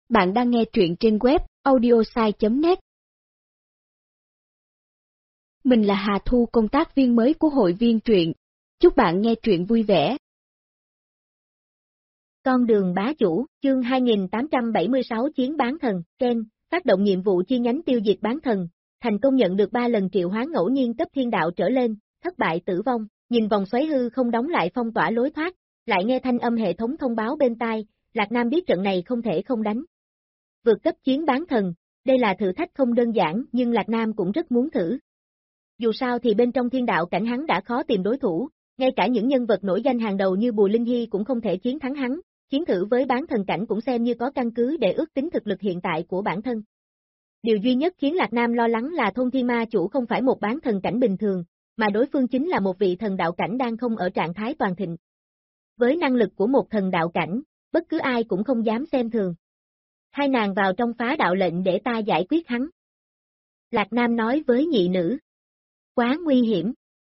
Bạn đang nghe truyện trên web audiosai.net. Mình là Hà Thu, công tác viên mới của hội viên truyện. Chúc bạn nghe truyện vui vẻ. Con đường bá chủ, chương 2876 chiến bán thần, Ken, phát động nhiệm vụ chi nhánh tiêu diệt bán thần, thành công nhận được 3 lần triệu hoán ngẫu nhiên cấp thiên đạo trở lên, thất bại tử vong, nhìn vòng xoáy hư không đóng lại phong tỏa lối thoát, lại nghe thanh âm hệ thống thông báo bên tai, Lạc Nam biết trận này không thể không đánh. Vượt cấp chiến bán thần, đây là thử thách không đơn giản nhưng Lạc Nam cũng rất muốn thử. Dù sao thì bên trong thiên đạo cảnh hắn đã khó tìm đối thủ, ngay cả những nhân vật nổi danh hàng đầu như Bùi Linh Hy cũng không thể chiến thắng hắn, chiến thử với bán thần cảnh cũng xem như có căn cứ để ước tính thực lực hiện tại của bản thân. Điều duy nhất khiến Lạc Nam lo lắng là Thôn Thiên Ma Chủ không phải một bán thần cảnh bình thường, mà đối phương chính là một vị thần đạo cảnh đang không ở trạng thái toàn thịnh. Với năng lực của một thần đạo cảnh, bất cứ ai cũng không dám xem thường. Hai nàng vào trong phá đạo lệnh để ta giải quyết hắn. Lạc Nam nói với nhị nữ. Quá nguy hiểm.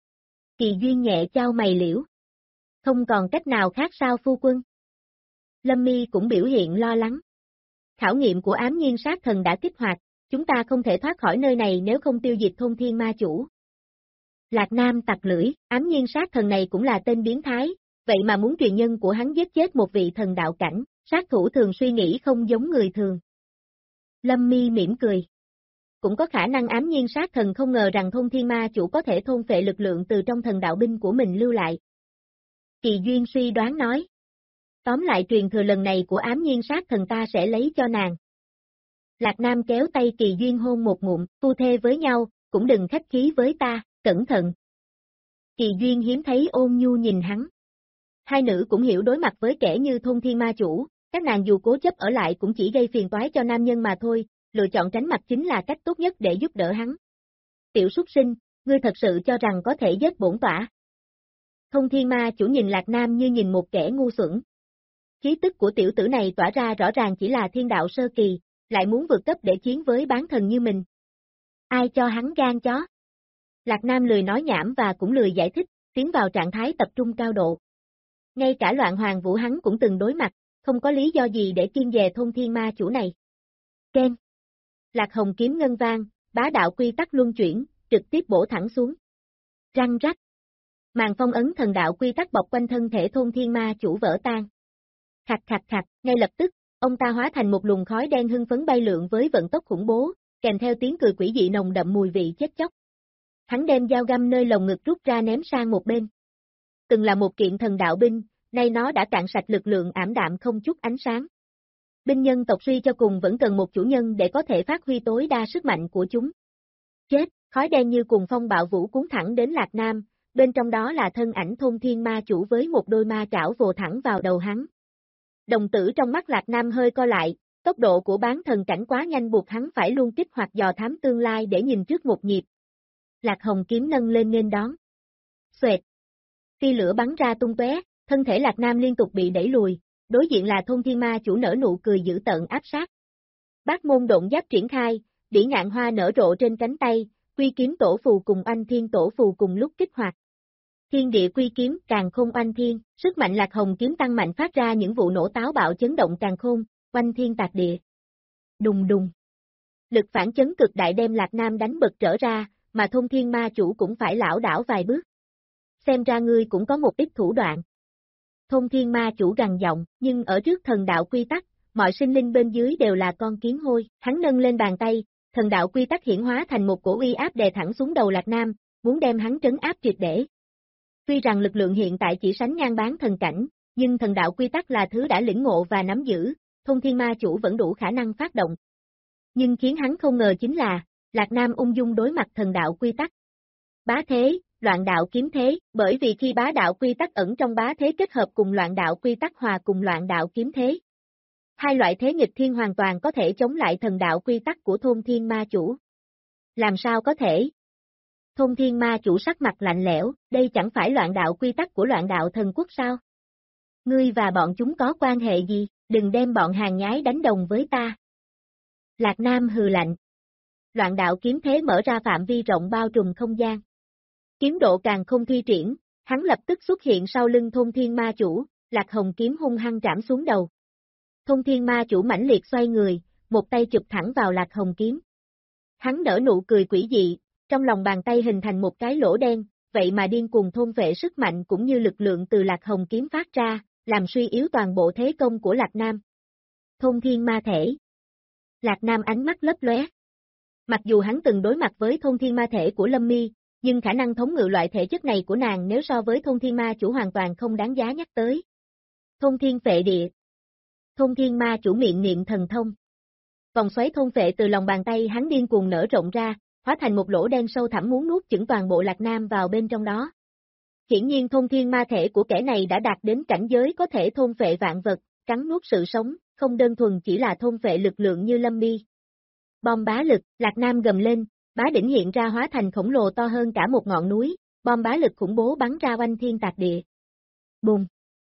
Kỳ Duyên nhẹ chau mày liễu. Không còn cách nào khác sao phu quân? Lâm Mi cũng biểu hiện lo lắng. Khảo nghiệm của ám nhiên sát thần đã kích hoạt, chúng ta không thể thoát khỏi nơi này nếu không tiêu diệt Thôn Thiên Ma Chủ. Lạc Nam tặc lưỡi, ám nhiên sát thần này cũng là tên biến thái, vậy mà muốn truyền nhân của hắn giết chết một vị thần đạo cảnh, sát thủ thường suy nghĩ không giống người thường. Lâm Mi mỉm cười. Cũng có khả năng ám nhiên sát thần không ngờ rằng Thôn Thiên Ma Chủ có thể thôn phệ lực lượng từ trong thần đạo binh của mình lưu lại. Kỳ Duyên suy đoán nói. Tóm lại truyền thừa lần này của ám nhiên sát thần ta sẽ lấy cho nàng. Lạc Nam kéo tay Kỳ Duyên hôn một ngụm, phu thê với nhau, cũng đừng khách khí với ta, cẩn thận. Kỳ Duyên hiếm thấy ôn nhu nhìn hắn. Hai nữ cũng hiểu đối mặt với kẻ như Thôn Thiên Ma Chủ, các nàng dù cố chấp ở lại cũng chỉ gây phiền toái cho nam nhân mà thôi, lựa chọn tránh mặt chính là cách tốt nhất để giúp đỡ hắn. Tiểu súc sinh, ngươi thật sự cho rằng có thể giết bổn tỏa. Thôn Thiên Ma Chủ nhìn Lạc Nam như nhìn một kẻ ngu xuẩn. Khí tức của tiểu tử này tỏa ra rõ ràng chỉ là thiên đạo sơ kỳ, lại muốn vượt cấp để chiến với bán thần như mình. Ai cho hắn gan chó? Lạc Nam lười nói nhảm và cũng lười giải thích, tiến vào trạng thái tập trung cao độ. Ngay cả Loạn Hoàng Vũ hắn cũng từng đối mặt, không có lý do gì để kiêng dè Thôn Thiên Ma Chủ này. Ken. Lạc Hồng kiếm ngân vang, bá đạo quy tắc luân chuyển, trực tiếp bổ thẳng xuống. Răng rắc. Màn phong ấn thần đạo quy tắc bọc quanh thân thể Thôn Thiên Ma Chủ vỡ tan. Khạch khạch khạch, ngay lập tức, ông ta hóa thành một luồng khói đen hưng phấn bay lượn với vận tốc khủng bố, kèm theo tiếng cười quỷ dị nồng đậm mùi vị chết chóc. Hắn đem dao găm nơi lồng ngực rút ra ném sang một bên. Từng là một kiện thần đạo binh, nay nó đã cạn sạch lực lượng ảm đạm không chút ánh sáng. Binh nhân tộc suy cho cùng vẫn cần một chủ nhân để có thể phát huy tối đa sức mạnh của chúng. Chết, khói đen như cuồng phong bạo vũ cuốn thẳng đến Lạc Nam, bên trong đó là thân ảnh Thôn Thiên Ma Chủ với một đôi ma trảo vồ thẳng vào đầu hắn. Đồng tử trong mắt Lạc Nam hơi co lại, tốc độ của bán thần cảnh quá nhanh buộc hắn phải luôn kích hoạt dò thám tương lai để nhìn trước một nhịp. Lạc Hồng kiếm nâng lên nghênh đón. Xoẹt. Khi lửa bắn ra tung tóe, thân thể Lạc Nam liên tục bị đẩy lùi, đối diện là Thôn Thiên Ma Chủ nở nụ cười dữ tợn áp sát. Bát môn độn giáp triển khai, bỉ ngạn hoa nở rộ trên cánh tay, quy kiếm tổ phù cùng anh thiên tổ phù cùng lúc kích hoạt. Thiên địa quy kiếm càn khôn oanh thiên, sức mạnh Lạc Hồng kiếm tăng mạnh phát ra những vụ nổ táo bạo chấn động càn khôn, oanh thiên tạc địa. Đùng đùng. Lực phản chấn cực đại đem Lạc Nam đánh bật trở ra, mà Thôn Thiên Ma Chủ cũng phải lảo đảo vài bước. Xem ra ngươi cũng có một ít thủ đoạn. Thôn Thiên Ma Chủ gằn giọng, nhưng ở trước thần đạo quy tắc, mọi sinh linh bên dưới đều là con kiến hôi, hắn nâng lên bàn tay, thần đạo quy tắc hiển hóa thành một cổ uy áp đè thẳng xuống đầu Lạc Nam, muốn đem hắn trấn áp triệt để. Tuy rằng lực lượng hiện tại chỉ sánh ngang bán thần cảnh, nhưng thần đạo quy tắc là thứ đã lĩnh ngộ và nắm giữ, Thôn Thiên Ma Chủ vẫn đủ khả năng phát động. Nhưng khiến hắn không ngờ chính là, Lạc Nam ung dung đối mặt thần đạo quy tắc. Bá thế, loạn đạo kiếm thế, bởi vì khi bá đạo quy tắc ẩn trong bá thế kết hợp cùng loạn đạo quy tắc hòa cùng loạn đạo kiếm thế. Hai loại thế nghịch thiên hoàn toàn có thể chống lại thần đạo quy tắc của Thôn Thiên Ma Chủ. Làm sao có thể? Thôn Thiên Ma Chủ sắc mặt lạnh lẽo, đây chẳng phải loạn đạo quy tắc của loạn đạo thần quốc sao? Ngươi và bọn chúng có quan hệ gì, đừng đem bọn hàng nhái đánh đồng với ta. Lạc Nam hừ lạnh. Loạn đạo kiếm thế mở ra phạm vi rộng bao trùm không gian. Kiếm độ càng không thi triển, hắn lập tức xuất hiện sau lưng Thôn Thiên Ma Chủ, Lạc Hồng kiếm hung hăng trảm xuống đầu. Thông thiên ma chủ mãnh liệt xoay người, một tay chụp thẳng vào Lạc Hồng kiếm. Hắn nở nụ cười quỷ dị, trong lòng bàn tay hình thành một cái lỗ đen, vậy mà điên cuồng thôn phệ sức mạnh cũng như lực lượng từ Lạc Hồng kiếm phát ra, làm suy yếu toàn bộ thế công của Lạc Nam. Thông thiên ma thể. Lạc Nam ánh mắt lấp lóe. Mặc dù hắn từng đối mặt với thông thiên ma thể của Lâm Mi, nhưng khả năng thống ngự loại thể chất này của nàng nếu so với thông thiên ma chủ hoàn toàn không đáng giá nhắc tới. Thông thiên phệ địa. Thông thiên ma chủ miệng niệm thần thông. Vòng xoáy thôn phệ từ lòng bàn tay hắn điên cuồng nở rộng ra, hóa thành một lỗ đen sâu thẳm muốn nuốt chửng toàn bộ Lạc Nam vào bên trong đó. Hiển nhiên thông thiên ma thể của kẻ này đã đạt đến cảnh giới có thể thôn phệ vạn vật, cắn nuốt sự sống, không đơn thuần chỉ là thôn phệ lực lượng như Lâm Mi. Bom bá lực, Lạc Nam gầm lên, bá đỉnh hiện ra hóa thành khổng lồ to hơn cả một ngọn núi, bom bá lực khủng bố bắn ra oanh thiên tạc địa. Bùng!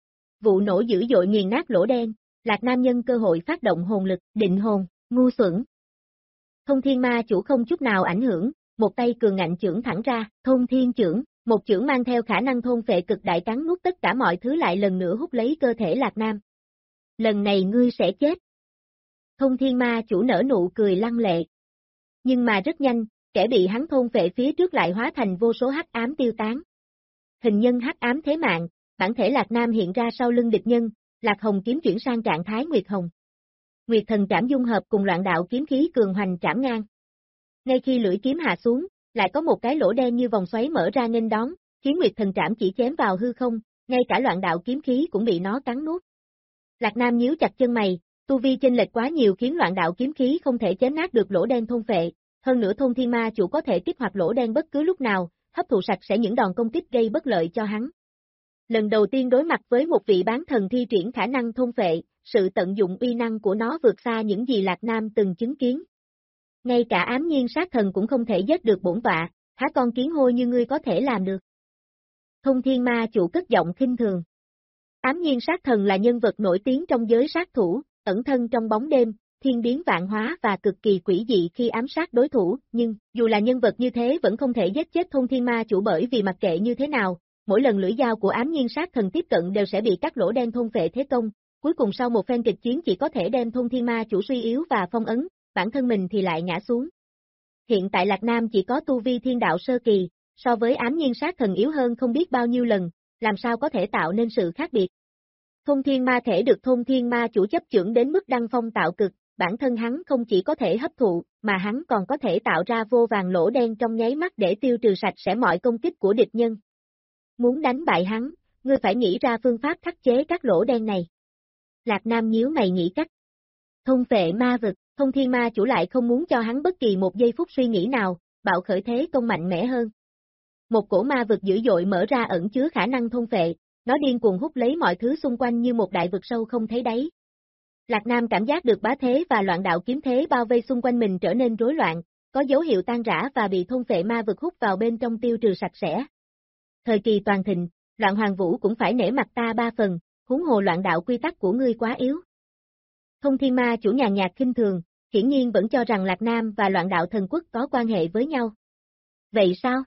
Vụ nổ dữ dội nghiền nát lỗ đen, Lạc Nam nhân cơ hội phát động hồn lực, định hồn, ngu xuẩn. Thông thiên ma chủ không chút nào ảnh hưởng, một tay cường ngạnh chưởng thẳng ra, thông thiên chưởng, một chưởng mang theo khả năng thôn phệ cực đại cắn nuốt tất cả mọi thứ lại lần nữa hút lấy cơ thể Lạc Nam. Lần này ngươi sẽ chết. Thông thiên ma chủ nở nụ cười lăng lệ. Nhưng mà rất nhanh, kẻ bị hắn thôn phệ phía trước lại hóa thành vô số hắc ám tiêu tán. Hình nhân hắc ám thế mạng, bản thể Lạc Nam hiện ra sau lưng địch nhân, Lạc Hồng kiếm chuyển sang trạng thái Nguyệt Hồng. Nguyệt thần trảm dung hợp cùng loạn đạo kiếm khí cường hoành trảm ngang. Ngay khi lưỡi kiếm hạ xuống, lại có một cái lỗ đen như vòng xoáy mở ra nghênh đón, khiến Nguyệt thần trảm chỉ chém vào hư không, ngay cả loạn đạo kiếm khí cũng bị nó cắn nuốt. Lạc Nam nhíu chặt chân mày, tu vi chênh lệch quá nhiều khiến loạn đạo kiếm khí không thể chém nát được lỗ đen thôn phệ, hơn nữa thông thiên ma chủ có thể kích hoạt lỗ đen bất cứ lúc nào, hấp thụ sạch sẽ những đòn công kích gây bất lợi cho hắn. Lần đầu tiên đối mặt với một vị bán thần thi triển khả năng thôn phệ, sự tận dụng uy năng của nó vượt xa những gì Lạc Nam từng chứng kiến. Ngay cả ám nhiên sát thần cũng không thể giết được bổn tọa, há con kiến hôi như ngươi có thể làm được. Thông thiên ma chủ cất giọng khinh thường. Ám nhiên sát thần là nhân vật nổi tiếng trong giới sát thủ, ẩn thân trong bóng đêm, thiên biến vạn hóa và cực kỳ quỷ dị khi ám sát đối thủ, nhưng dù là nhân vật như thế vẫn không thể giết chết thông thiên ma chủ bởi vì mặc kệ như thế nào, mỗi lần lưỡi dao của ám nhiên sát thần tiếp cận đều sẽ bị các lỗ đen thôn phệ thế công, cuối cùng sau một phen kịch chiến chỉ có thể đem thông thiên ma chủ suy yếu và phong ấn, bản thân mình thì lại ngã xuống. Hiện tại Lạc Nam chỉ có tu vi thiên đạo sơ kỳ, so với ám nhiên sát thần yếu hơn không biết bao nhiêu lần, làm sao có thể tạo nên sự khác biệt. Thông thiên ma thể được thông thiên ma chủ chấp chưởng đến mức đăng phong tạo cực, bản thân hắn không chỉ có thể hấp thụ, mà hắn còn có thể tạo ra vô vàn lỗ đen trong nháy mắt để tiêu trừ sạch sẽ mọi công kích của địch nhân. Muốn đánh bại hắn, ngươi phải nghĩ ra phương pháp khắc chế các lỗ đen này. Lạc Nam nhíu mày nghĩ cách. Thông phệ ma vực, thông thiên ma chủ lại không muốn cho hắn bất kỳ một giây phút suy nghĩ nào, bạo khởi thế công mạnh mẽ hơn. Một cổ ma vực dữ dội mở ra ẩn chứa khả năng thôn phệ, nó điên cuồng hút lấy mọi thứ xung quanh như một đại vực sâu không thấy đáy. Lạc Nam cảm giác được bá thế và loạn đạo kiếm thế bao vây xung quanh mình trở nên rối loạn, có dấu hiệu tan rã và bị thôn phệ ma vực hút vào bên trong tiêu trừ sạch sẽ. Thời kỳ toàn thịnh, loạn hoàng vũ cũng phải nể mặt ta 3 phần, huống hồ loạn đạo quy tắc của ngươi quá yếu. Thông thiên ma chủ nhàn nhạt khinh thường, hiển nhiên vẫn cho rằng Lạc Nam và loạn đạo thần quốc có quan hệ với nhau. Vậy sao?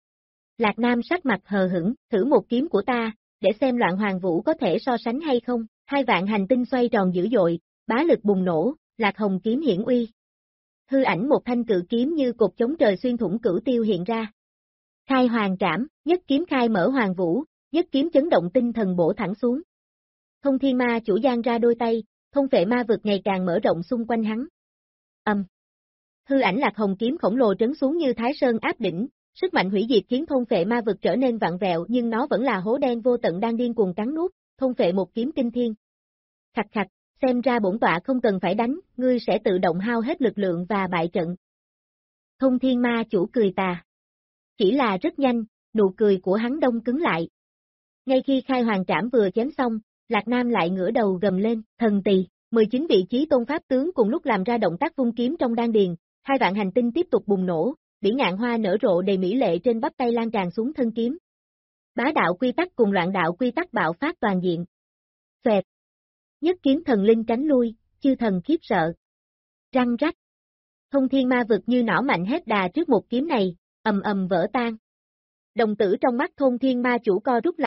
Lạc Nam sắc mặt hờ hững, thử một kiếm của ta, để xem loạn hoàng vũ có thể so sánh hay không, 2 vạn hành tinh xoay tròn dữ dội, bá lực bùng nổ, Lạc Hồng kiếm hiển uy. Hư ảnh một thanh cự kiếm như cột chống trời xuyên thủng cửu tiêu hiện ra. Khai hoàng trảm, nhất kiếm khai mở hoàng vũ, nhất kiếm chấn động tinh thần bổ thẳng xuống. Thông thiên ma chủ giang ra đôi tay, thôn phệ ma vực ngày càng mở rộng xung quanh hắn. Hư ảnh Lạc Hồng kiếm khổng lồ trấn xuống như Thái Sơn áp đỉnh, sức mạnh hủy diệt khiến thôn phệ ma vực trở nên vặn vẹo nhưng nó vẫn là hố đen vô tận đang điên cuồng cắn nuốt, thôn phệ một kiếm kinh thiên. Khạch khạch, xem ra bổn tọa không cần phải đánh, ngươi sẽ tự động hao hết lực lượng và bại trận. Thông thiên ma chủ cười tà. Chỉ là rất nhanh, nụ cười của hắn đông cứng lại. Ngay khi khai hoàng trảm vừa chém xong, Lạc Nam lại ngửa đầu gầm lên, thần tỳ, 19 vị chí tôn pháp tướng cùng lúc làm ra động tác vung kiếm trong đan điền, 2 vạn hành tinh tiếp tục bùng nổ, bỉ ngạn hoa nở rộ đầy mỹ lệ trên bắp tay lan tràn xuống thân kiếm. Bá đạo quy tắc cùng loạn đạo quy tắc bạo phát toàn diện. Xoẹt. Nhất kiếm thần linh tránh lui, chư thần khiếp sợ. Răng rắc. Thông thiên ma vực như nỏ mạnh hết đà trước một kiếm này, ầm ầm vỡ tan. Đồng tử trong mắt thông thiên ma chủ co rút lại,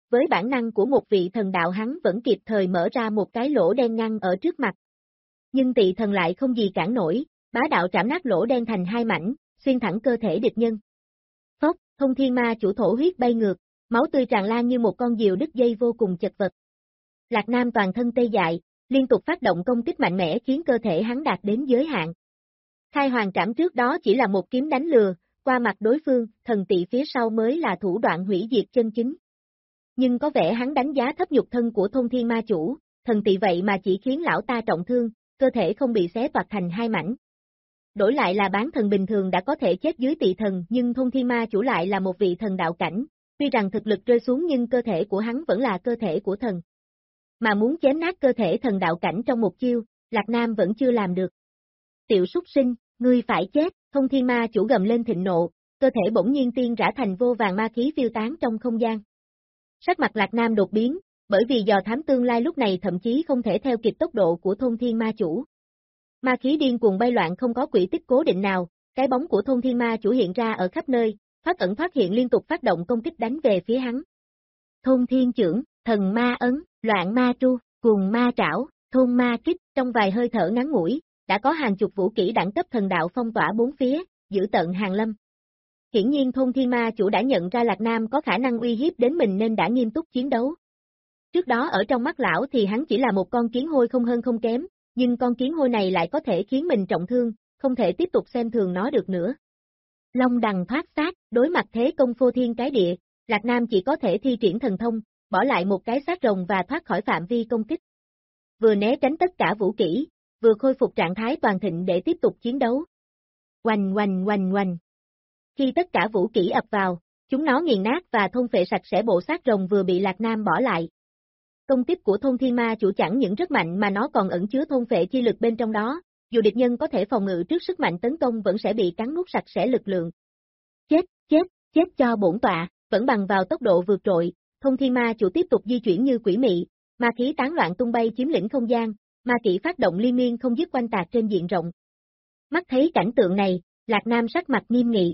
với bản năng của một vị thần đạo hắn vẫn kịp thời mở ra một cái lỗ đen ngăn ở trước mặt. Nhưng tỵ thần lại không gì cản nổi, bá đạo trảm nát lỗ đen thành hai mảnh, xuyên thẳng cơ thể địch nhân. Phốc, Thông Thiên Ma Chủ thổ huyết bay ngược, máu tươi tràn lan như một con diều đứt dây vô cùng chật vật. Lạc Nam toàn thân tê dại, liên tục phát động công kích mạnh mẽ khiến cơ thể hắn đạt đến giới hạn. Khai Hoàng Trảm trước đó chỉ là một kiếm đánh lừa, qua mặt đối phương, thần tỵ phía sau mới là thủ đoạn hủy diệt chân chính. Nhưng có vẻ hắn đánh giá thấp nhục thân của Thông Thiên Ma Chủ, thần tỵ vậy mà chỉ khiến lão ta trọng thương, cơ thể không bị xé toạc thành hai mảnh. Đổi lại là bán thần bình thường đã có thể chết dưới tỵ thần, nhưng Thông Thiên Ma Chủ lại là một vị thần đạo cảnh, tuy rằng thực lực rơi xuống nhưng cơ thể của hắn vẫn là cơ thể của thần. Mà muốn chém nát cơ thể thần đạo cảnh trong một chiêu, Lạc Nam vẫn chưa làm được. Tiểu súc sinh, ngươi phải chết, Thông Thiên Ma Chủ gầm lên thịnh nộ, cơ thể bỗng nhiên tiên rã thành vô vàng ma khí phiêu tán trong không gian. Sắc mặt Lạc Nam đột biến, bởi vì dò thám tương lai lúc này thậm chí không thể theo kịp tốc độ của Thông Thiên Ma Chủ. Ma khí điên cuồng bay loạn không có quỹ tích cố định nào, cái bóng của Thông Thiên Ma Chủ hiện ra ở khắp nơi, thoát ẩn thoát hiện liên tục phát động công kích đánh về phía hắn. Thôn Thiên Chưởng, Thần Ma Ấn, Loạn Ma Tru, Cuồng Ma Trảo, Thôn Ma Kích, trong vài hơi thở ngắn ngủi, đã có hàng chục vũ kỹ đẳng cấp thần đạo phong tỏa bốn phía, giữ tận hàng lâm. Hiển nhiên Thông Thiên Ma Chủ đã nhận ra Lạc Nam có khả năng uy hiếp đến mình nên đã nghiêm túc chiến đấu. Trước đó ở trong mắt lão thì hắn chỉ là một con kiến hôi không hơn không kém, nhưng con kiến hôi này lại có thể khiến mình trọng thương, không thể tiếp tục xem thường nó được nữa. Long đằng thoát xác, đối mặt thế công phô thiên cái địa, Lạc Nam chỉ có thể thi triển thần thông, bỏ lại một cái xác rồng và thoát khỏi phạm vi công kích. Vừa né tránh tất cả vũ kỹ, vừa khôi phục trạng thái toàn thịnh để tiếp tục chiến đấu. Oanh oanh oanh oanh. Khi tất cả vũ kỹ ập vào, chúng nó nghiền nát và thôn phệ sạch sẽ bộ xác rồng vừa bị Lạc Nam bỏ lại. Công kích của Thông Thiên Ma Chủ chẳng những rất mạnh mà nó còn ẩn chứa thôn phệ chi lực bên trong đó, dù địch nhân có thể phòng ngự trước sức mạnh tấn công vẫn sẽ bị cắn nuốt sạch sẽ lực lượng. Chết, chết, chết cho bổn tọa, vẫn bằng vào tốc độ vượt trội, Thông Thiên Ma Chủ tiếp tục di chuyển như quỷ mị, ma khí tán loạn tung bay chiếm lĩnh không gian, ma kỹ phát động liên miên không dứt quanh tạc trên diện rộng. Mắt thấy cảnh tượng này, Lạc Nam sắc mặt nghiêm nghị.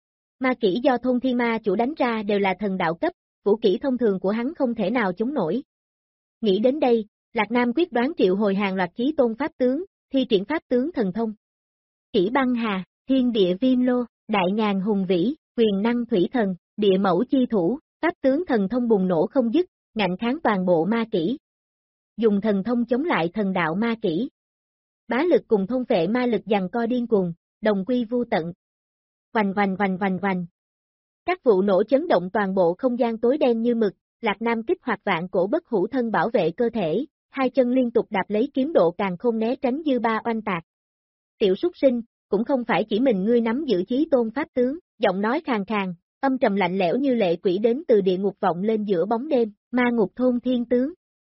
Ma kỹ do Thông Thiên Ma Chủ đánh ra đều là thần đạo cấp, vũ kỹ thông thường của hắn không thể nào chống nổi. Nghĩ đến đây, Lạc Nam quyết đoán triệu hồi hàng loạt chí tôn pháp tướng, thi triển pháp tướng thần thông. Kỷ băng hà, thiên địa viêm lô, đại ngàn hùng vĩ, quyền năng thủy thần, địa mẫu chi thủ, pháp tướng thần thông bùng nổ không dứt, ngạnh kháng toàn bộ ma kỹ. Dùng thần thông chống lại thần đạo ma kỹ. Bá lực cùng thôn phệ ma lực giằng co điên cuồng, đồng quy vu tận. Oanh oanh oanh oanh oanh. Các vụ nổ chấn động toàn bộ không gian tối đen như mực, Lạc Nam kích hoạt vạn cổ bất hủ thân bảo vệ cơ thể, hai chân liên tục đạp lấy kiếm độ càng không né tránh dư ba oanh tạc. Tiểu súc sinh, cũng không phải chỉ mình ngươi nắm giữ chí tôn pháp tướng, giọng nói khàn khàn, âm trầm lạnh lẽo như lệ quỷ đến từ địa ngục vọng lên giữa bóng đêm, ma ngục thôn thiên tướng.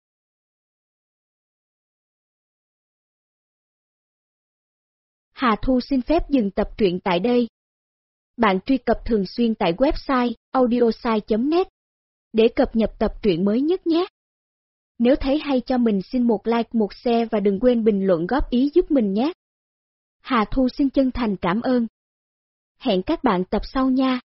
Hà Thu xin phép dừng tập truyện tại đây. Bạn truy cập thường xuyên tại website audiosai.net để cập nhật tập truyện mới nhất nhé. Nếu thấy hay cho mình xin một like, một share và đừng quên bình luận góp ý giúp mình nhé. Hà Thu xin chân thành cảm ơn. Hẹn các bạn tập sau nha.